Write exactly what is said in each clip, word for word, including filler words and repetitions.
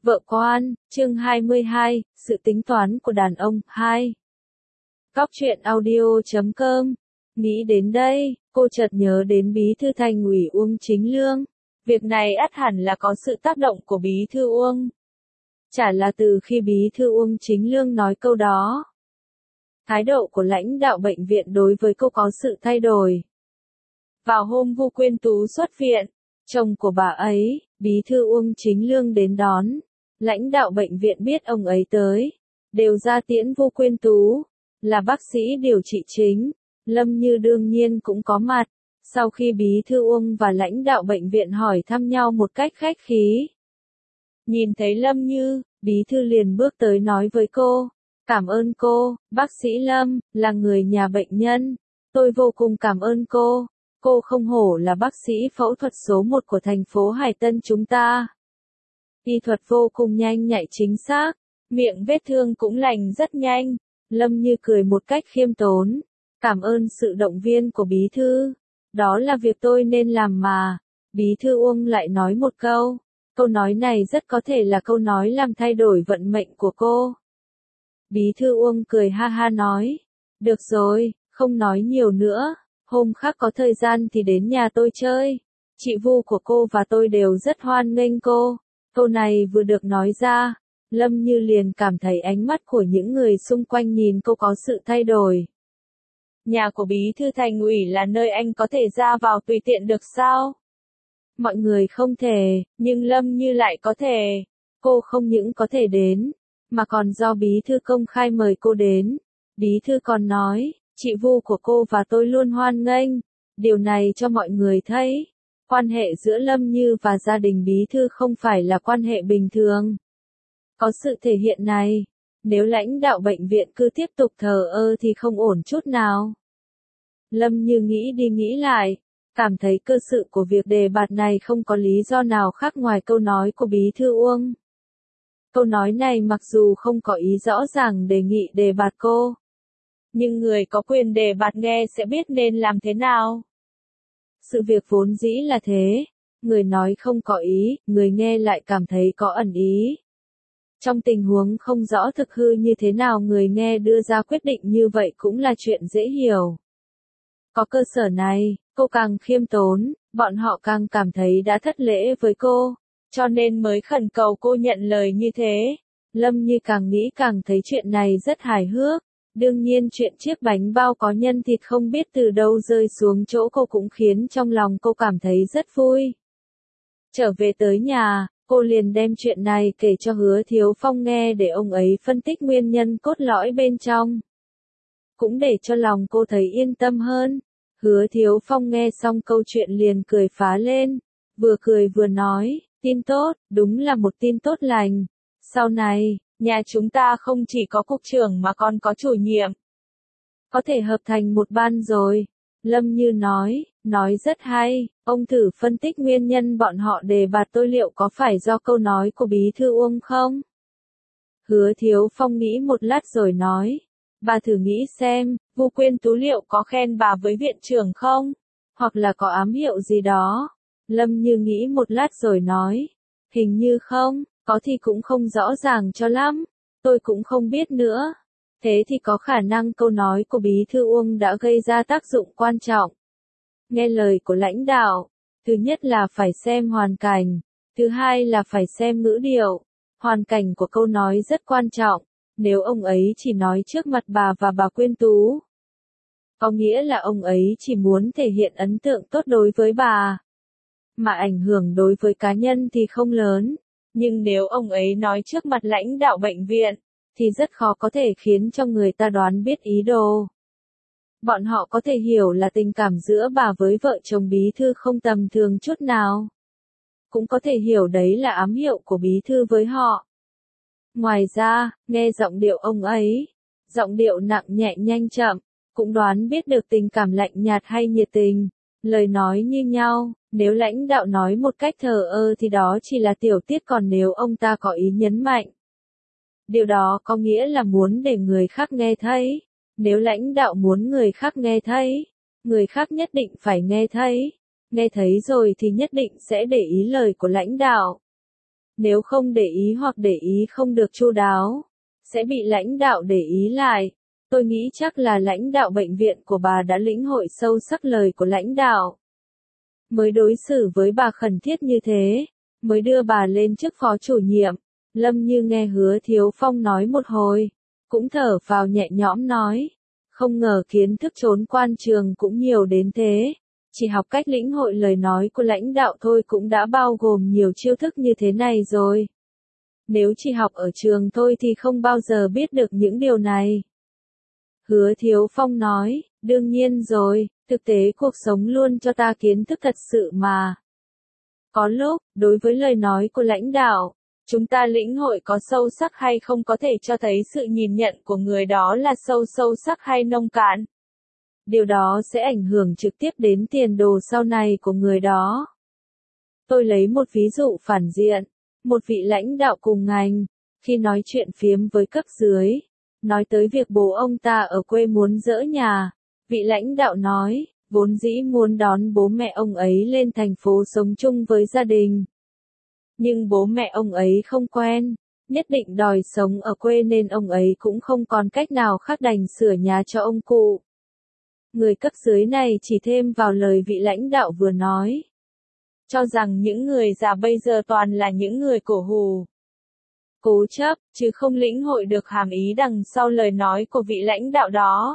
Vợ quan, chương hai mươi hai, sự tính toán của đàn ông, hai. Góc truyện audio chấm com. Nghĩ đến đây, cô chợt nhớ đến bí thư thành ủy Uông Chính Lương. Việc này ắt hẳn là có sự tác động của bí thư Uông. Chả là từ khi bí thư Uông Chính Lương nói câu đó, thái độ của lãnh đạo bệnh viện đối với cô có sự thay đổi. Vào hôm Vu Quyên Tú xuất viện, chồng của bà ấy, bí thư Uông Chính Lương đến đón. Lãnh đạo bệnh viện biết ông ấy tới, đều ra tiễn Vu Quyên Tú, là bác sĩ điều trị chính. Lâm Như đương nhiên cũng có mặt. Sau khi bí thư Uông và lãnh đạo bệnh viện hỏi thăm nhau một cách khách khí, nhìn thấy Lâm Như, bí thư liền bước tới nói với cô, cảm ơn cô, bác sĩ Lâm, là người nhà bệnh nhân. Tôi vô cùng cảm ơn cô. Cô không hổ là bác sĩ phẫu thuật số một của thành phố Hải Tân chúng ta. Y thuật vô cùng nhanh nhạy chính xác, miệng vết thương cũng lành rất nhanh. Lâm Như cười một cách khiêm tốn, cảm ơn sự động viên của bí thư. Đó là việc tôi nên làm mà. Bí thư Uông lại nói một câu. Câu nói này rất có thể là câu nói làm thay đổi vận mệnh của cô. Bí thư Uông cười ha ha nói, được rồi, không nói nhiều nữa. Hôm khác có thời gian thì đến nhà tôi chơi. Chị Vu của cô và tôi đều rất hoan nghênh cô. Câu này vừa được nói ra, Lâm Như liền cảm thấy ánh mắt của những người xung quanh nhìn cô có sự thay đổi. Nhà của bí thư thành ủy là nơi anh có thể ra vào tùy tiện được sao? Mọi người không thể, nhưng Lâm Như lại có thể. Cô không những có thể đến, mà còn do bí thư công khai mời cô đến. Bí thư còn nói, chị Vu của cô và tôi luôn hoan nghênh. Điều này cho mọi người thấy, quan hệ giữa Lâm Như và gia đình bí thư không phải là quan hệ bình thường. Có sự thể hiện này, nếu lãnh đạo bệnh viện cứ tiếp tục thờ ơ thì không ổn chút nào. Lâm Như nghĩ đi nghĩ lại, cảm thấy cơ sự của việc đề bạt này không có lý do nào khác ngoài câu nói của bí thư Uông. Câu nói này mặc dù không có ý rõ ràng đề nghị đề bạt cô, nhưng người có quyền đề bạt nghe sẽ biết nên làm thế nào. Sự việc vốn dĩ là thế, người nói không có ý, người nghe lại cảm thấy có ẩn ý. Trong tình huống không rõ thực hư như thế nào người nghe đưa ra quyết định như vậy cũng là chuyện dễ hiểu. Có cơ sở này, cô càng khiêm tốn, bọn họ càng cảm thấy đã thất lễ với cô, cho nên mới khẩn cầu cô nhận lời như thế. Lâm Như càng nghĩ càng thấy chuyện này rất hài hước. Đương nhiên chuyện chiếc bánh bao có nhân thịt không biết từ đâu rơi xuống chỗ cô cũng khiến trong lòng cô cảm thấy rất vui. Trở về tới nhà, cô liền đem chuyện này kể cho Hứa Thiếu Phong nghe để ông ấy phân tích nguyên nhân cốt lõi bên trong. Cũng để cho lòng cô thấy yên tâm hơn. Hứa Thiếu Phong nghe xong câu chuyện liền cười phá lên, vừa cười vừa nói, tin tốt, đúng là một tin tốt lành. Sau này, nhà chúng ta không chỉ có cục trưởng mà còn có chủ nhiệm. Có thể hợp thành một ban rồi. Lâm Như nói, nói rất hay, ông thử phân tích nguyên nhân bọn họ đề bạt tôi liệu có phải do câu nói của bí thư Uông không? Hứa Thiếu Phong nghĩ một lát rồi nói, bà thử nghĩ xem, Vu Quyên Tú liệu có khen bà với viện trưởng không? Hoặc là có ám hiệu gì đó? Lâm Như nghĩ một lát rồi nói, hình như không. Có thì cũng không rõ ràng cho lắm, tôi cũng không biết nữa. Thế thì có khả năng câu nói của bí thư Uông đã gây ra tác dụng quan trọng. Nghe lời của lãnh đạo, thứ nhất là phải xem hoàn cảnh, thứ hai là phải xem ngữ điệu. Hoàn cảnh của câu nói rất quan trọng, nếu ông ấy chỉ nói trước mặt bà và bà Quyên Tú, có nghĩa là ông ấy chỉ muốn thể hiện ấn tượng tốt đối với bà, mà ảnh hưởng đối với cá nhân thì không lớn. Nhưng nếu ông ấy nói trước mặt lãnh đạo bệnh viện, thì rất khó có thể khiến cho người ta đoán biết ý đồ. Bọn họ có thể hiểu là tình cảm giữa bà với vợ chồng bí thư không tầm thường chút nào. Cũng có thể hiểu đấy là ám hiệu của bí thư với họ. Ngoài ra, nghe giọng điệu ông ấy, giọng điệu nặng nhẹ nhanh chậm, cũng đoán biết được tình cảm lạnh nhạt hay nhiệt tình. Lời nói như nhau, nếu lãnh đạo nói một cách thờ ơ thì đó chỉ là tiểu tiết, còn nếu ông ta có ý nhấn mạnh, điều đó có nghĩa là muốn để người khác nghe thấy. Nếu lãnh đạo muốn người khác nghe thấy, người khác nhất định phải nghe thấy. Nghe thấy rồi thì nhất định sẽ để ý lời của lãnh đạo. Nếu không để ý hoặc để ý không được chu đáo, sẽ bị lãnh đạo để ý lại. Tôi nghĩ chắc là lãnh đạo bệnh viện của bà đã lĩnh hội sâu sắc lời của lãnh đạo, mới đối xử với bà khẩn thiết như thế, mới đưa bà lên chức phó chủ nhiệm. Lâm Như nghe Hứa Thiếu Phong nói một hồi, cũng thở phào nhẹ nhõm nói, không ngờ kiến thức trốn quan trường cũng nhiều đến thế, chỉ học cách lĩnh hội lời nói của lãnh đạo thôi cũng đã bao gồm nhiều chiêu thức như thế này rồi. Nếu chỉ học ở trường thôi thì không bao giờ biết được những điều này. Hứa Thiếu Phong nói, đương nhiên rồi, thực tế cuộc sống luôn cho ta kiến thức thật sự mà. Có lúc, đối với lời nói của lãnh đạo, chúng ta lĩnh hội có sâu sắc hay không có thể cho thấy sự nhìn nhận của người đó là sâu sâu sắc hay nông cạn. Điều đó sẽ ảnh hưởng trực tiếp đến tiền đồ sau này của người đó. Tôi lấy một ví dụ phản diện, một vị lãnh đạo cùng ngành, khi nói chuyện phiếm với cấp dưới, nói tới việc bố ông ta ở quê muốn dỡ nhà, vị lãnh đạo nói, vốn dĩ muốn đón bố mẹ ông ấy lên thành phố sống chung với gia đình. Nhưng bố mẹ ông ấy không quen, nhất định đòi sống ở quê nên ông ấy cũng không còn cách nào khác đành sửa nhà cho ông cụ. Người cấp dưới này chỉ thêm vào lời vị lãnh đạo vừa nói, cho rằng những người già bây giờ toàn là những người cổ hủ, cố chấp, chứ không lĩnh hội được hàm ý đằng sau lời nói của vị lãnh đạo đó.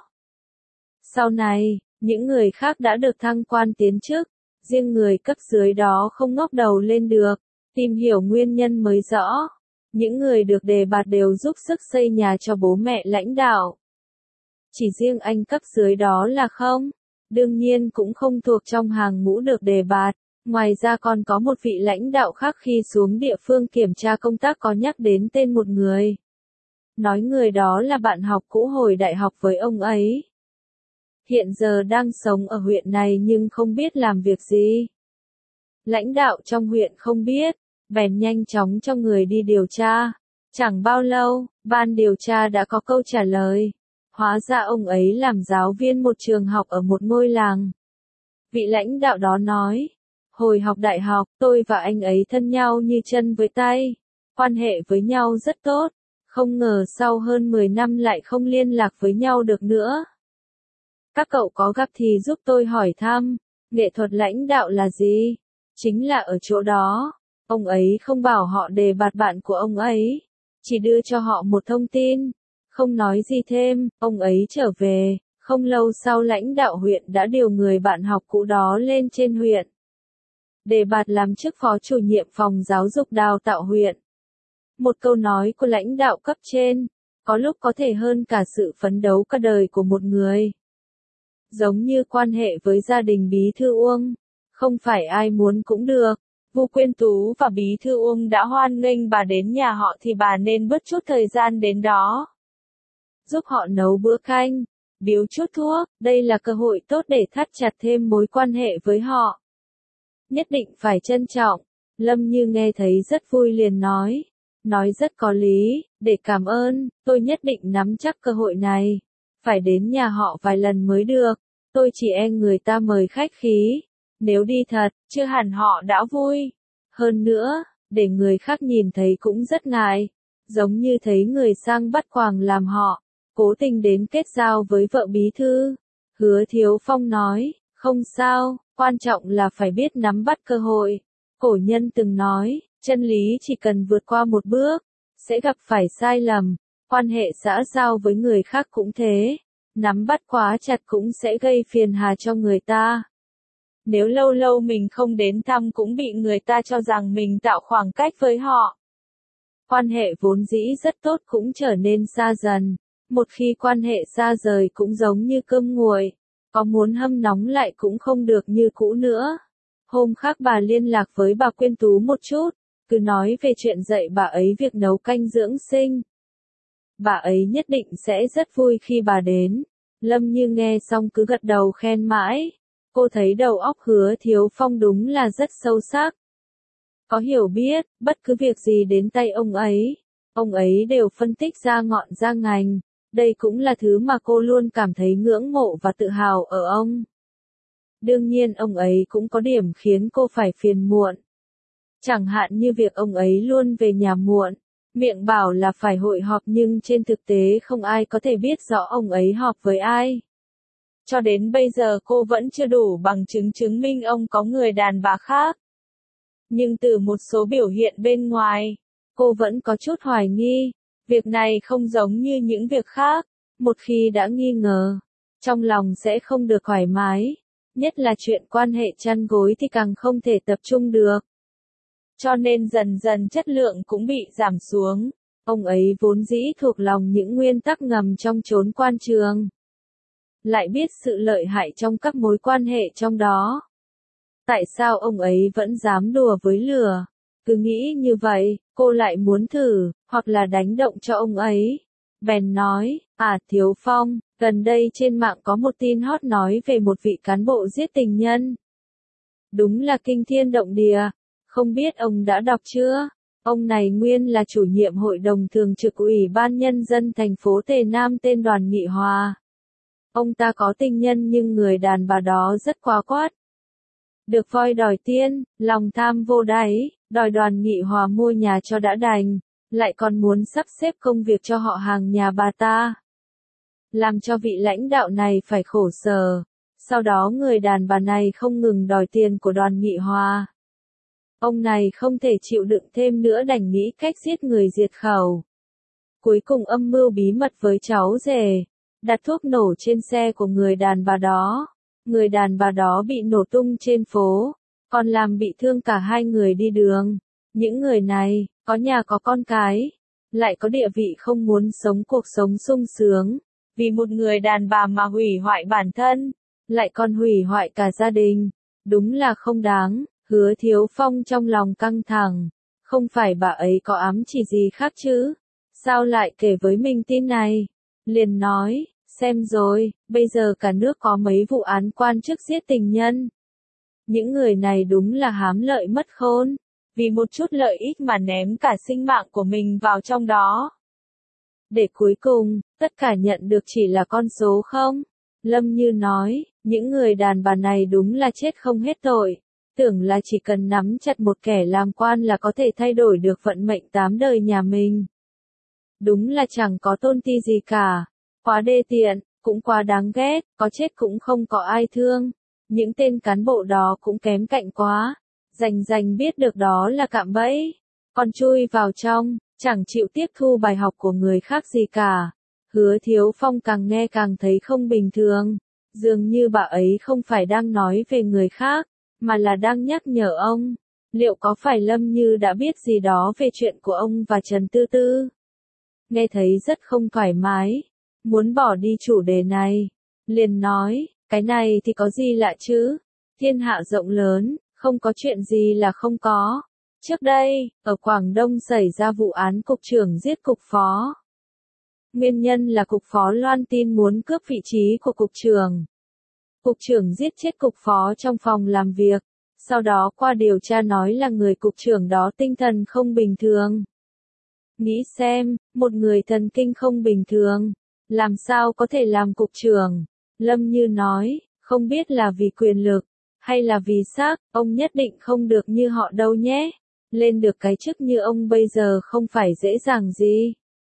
Sau này, những người khác đã được thăng quan tiến chức, riêng người cấp dưới đó không ngóc đầu lên được, tìm hiểu nguyên nhân mới rõ. Những người được đề bạt đều giúp sức xây nhà cho bố mẹ lãnh đạo. Chỉ riêng anh cấp dưới đó là không, đương nhiên cũng không thuộc trong hàng ngũ được đề bạt. Ngoài ra còn có một vị lãnh đạo khác khi xuống địa phương kiểm tra công tác có nhắc đến tên một người. Nói người đó là bạn học cũ hồi đại học với ông ấy. Hiện giờ đang sống ở huyện này nhưng không biết làm việc gì. Lãnh đạo trong huyện không biết, bèn nhanh chóng cho người đi điều tra. Chẳng bao lâu, ban điều tra đã có câu trả lời. Hóa ra ông ấy làm giáo viên một trường học ở một ngôi làng. Vị lãnh đạo đó nói, hồi học đại học, tôi và anh ấy thân nhau như chân với tay, quan hệ với nhau rất tốt, không ngờ sau hơn mười năm lại không liên lạc với nhau được nữa. Các cậu có gặp thì giúp tôi hỏi thăm, nghệ thuật lãnh đạo là gì? Chính là ở chỗ đó, ông ấy không bảo họ đề bạt bạn của ông ấy, chỉ đưa cho họ một thông tin, không nói gì thêm, ông ấy trở về, không lâu sau lãnh đạo huyện đã điều người bạn học cũ đó lên trên huyện. Đề bạt làm chức phó chủ nhiệm phòng giáo dục đào tạo huyện. Một câu nói của lãnh đạo cấp trên, có lúc có thể hơn cả sự phấn đấu cả đời của một người. Giống như quan hệ với gia đình Bí Thư Uông, không phải ai muốn cũng được. Vu Quyên Tú và Bí Thư Uông đã hoan nghênh bà đến nhà họ thì bà nên bớt chút thời gian đến đó. Giúp họ nấu bữa canh, biếu chút thuốc, đây là cơ hội tốt để thắt chặt thêm mối quan hệ với họ. Nhất định phải trân trọng. Lâm Như nghe thấy rất vui liền nói, nói rất có lý, để cảm ơn, tôi nhất định nắm chắc cơ hội này. Phải đến nhà họ vài lần mới được, tôi chỉ e người ta mời khách khí. Nếu đi thật, chưa hẳn họ đã vui. Hơn nữa, để người khác nhìn thấy cũng rất ngại. Giống như thấy người sang bắt quàng làm họ, cố tình đến kết giao với vợ bí thư. Hứa Thiếu Phong nói, không sao, quan trọng là phải biết nắm bắt cơ hội. Cổ nhân từng nói, chân lý chỉ cần vượt qua một bước, sẽ gặp phải sai lầm. Quan hệ xã giao với người khác cũng thế, nắm bắt quá chặt cũng sẽ gây phiền hà cho người ta. Nếu lâu lâu mình không đến thăm cũng bị người ta cho rằng mình tạo khoảng cách với họ. Quan hệ vốn dĩ rất tốt cũng trở nên xa dần. Một khi quan hệ xa rời cũng giống như cơm nguội, có muốn hâm nóng lại cũng không được như cũ nữa. Hôm khác bà liên lạc với bà Quyên Tú một chút, cứ nói về chuyện dạy bà ấy việc nấu canh dưỡng sinh. Bà ấy nhất định sẽ rất vui khi bà đến. Lâm Như nghe xong cứ gật đầu khen mãi. Cô thấy đầu óc Hứa Thiếu Phong đúng là rất sâu sắc. Có hiểu biết, bất cứ việc gì đến tay ông ấy, ông ấy đều phân tích ra ngọn ra ngành. Đây cũng là thứ mà cô luôn cảm thấy ngưỡng mộ và tự hào ở ông. Đương nhiên ông ấy cũng có điểm khiến cô phải phiền muộn. Chẳng hạn như việc ông ấy luôn về nhà muộn, miệng bảo là phải hội họp nhưng trên thực tế không ai có thể biết rõ ông ấy họp với ai. Cho đến bây giờ cô vẫn chưa đủ bằng chứng chứng minh ông có người đàn bà khác. Nhưng từ một số biểu hiện bên ngoài, cô vẫn có chút hoài nghi. Việc này không giống như những việc khác. Một khi đã nghi ngờ, trong lòng sẽ không được thoải mái. Nhất là chuyện quan hệ chăn gối thì càng không thể tập trung được. Cho nên dần dần chất lượng cũng bị giảm xuống. Ông ấy vốn dĩ thuộc lòng những nguyên tắc ngầm trong chốn quan trường. Lại biết sự lợi hại trong các mối quan hệ trong đó. Tại sao ông ấy vẫn dám đùa với lửa? Cứ nghĩ như vậy, cô lại muốn thử, hoặc là đánh động cho ông ấy. Bèn nói, à Thiếu Phong, gần đây trên mạng có một tin hot nói về một vị cán bộ giết tình nhân. Đúng là kinh thiên động địa, không biết ông đã đọc chưa? Ông này nguyên là chủ nhiệm hội đồng thường trực Ủy ban Nhân dân thành phố Tề Nam tên Đoàn Nghị Hòa. Ông ta có tình nhân nhưng người đàn bà đó rất quá quát. Được voi đòi tiên, lòng tham vô đáy, đòi Đoàn Nghị Hòa mua nhà cho đã đành, lại còn muốn sắp xếp công việc cho họ hàng nhà bà ta. Làm cho vị lãnh đạo này phải khổ sở. Sau đó người đàn bà này không ngừng đòi tiền của Đoàn Nghị Hòa. Ông này không thể chịu đựng thêm nữa đành nghĩ cách giết người diệt khẩu. Cuối cùng âm mưu bí mật với cháu rể, đặt thuốc nổ trên xe của người đàn bà đó. Người đàn bà đó bị nổ tung trên phố, còn làm bị thương cả hai người đi đường. Những người này, có nhà có con cái, lại có địa vị không muốn sống cuộc sống sung sướng. Vì một người đàn bà mà hủy hoại bản thân, lại còn hủy hoại cả gia đình. Đúng là không đáng. Hứa Thiếu Phong trong lòng căng thẳng. Không phải bà ấy có ám chỉ gì khác chứ? Sao lại kể với mình tin này? Liền nói, xem rồi, bây giờ cả nước có mấy vụ án quan chức giết tình nhân. Những người này đúng là hám lợi mất khôn. Vì một chút lợi ích mà ném cả sinh mạng của mình vào trong đó. Để cuối cùng, tất cả nhận được chỉ là con số không? Lâm Như nói, những người đàn bà này đúng là chết không hết tội. Tưởng là chỉ cần nắm chặt một kẻ làm quan là có thể thay đổi được vận mệnh tám đời nhà mình. Đúng là chẳng có tôn ti gì cả. Quá đê tiện, cũng quá đáng ghét, có chết cũng không có ai thương. Những tên cán bộ đó cũng kém cạnh quá. Rành rành biết được đó là cạm bẫy. Còn chui vào trong, chẳng chịu tiếp thu bài học của người khác gì cả. Hứa Thiếu Phong càng nghe càng thấy không bình thường. Dường như bà ấy không phải đang nói về người khác, mà là đang nhắc nhở ông. Liệu có phải Lâm Như đã biết gì đó về chuyện của ông và Trần Tư Tư? Nghe thấy rất không thoải mái. Muốn bỏ đi chủ đề này. Liền nói, cái này thì có gì lạ chứ? Thiên hạ rộng lớn, không có chuyện gì là không có. Trước đây, ở Quảng Đông xảy ra vụ án cục trưởng giết cục phó. Nguyên nhân là cục phó loan tin muốn cướp vị trí của cục trưởng. Cục trưởng giết chết cục phó trong phòng làm việc. Sau đó qua điều tra nói là người cục trưởng đó tinh thần không bình thường. Nghĩ xem, một người thần kinh không bình thường, làm sao có thể làm cục trưởng? Lâm Như nói, không biết là vì quyền lực, hay là vì xác, ông nhất định không được như họ đâu nhé. Lên được cái chức như ông bây giờ không phải dễ dàng gì.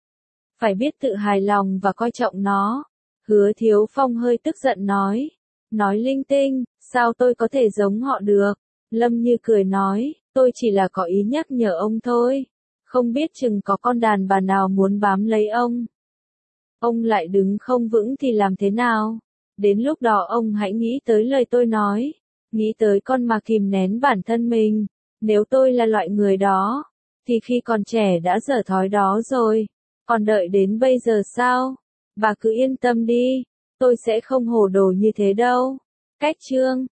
Phải biết tự hài lòng và coi trọng nó. Hứa Thiếu Phong hơi tức giận nói. Nói linh tinh, sao tôi có thể giống họ được? Lâm Như cười nói, tôi chỉ là có ý nhắc nhở ông thôi. Không biết chừng có con đàn bà nào muốn bám lấy ông. Ông lại đứng không vững thì làm thế nào? Đến lúc đó ông hãy nghĩ tới lời tôi nói. Nghĩ tới con mà kìm nén bản thân mình. Nếu tôi là loại người đó, thì khi còn trẻ đã dở thói đó rồi. Còn đợi đến bây giờ sao? Bà cứ yên tâm đi, tôi sẽ không hồ đồ như thế đâu. Cách chương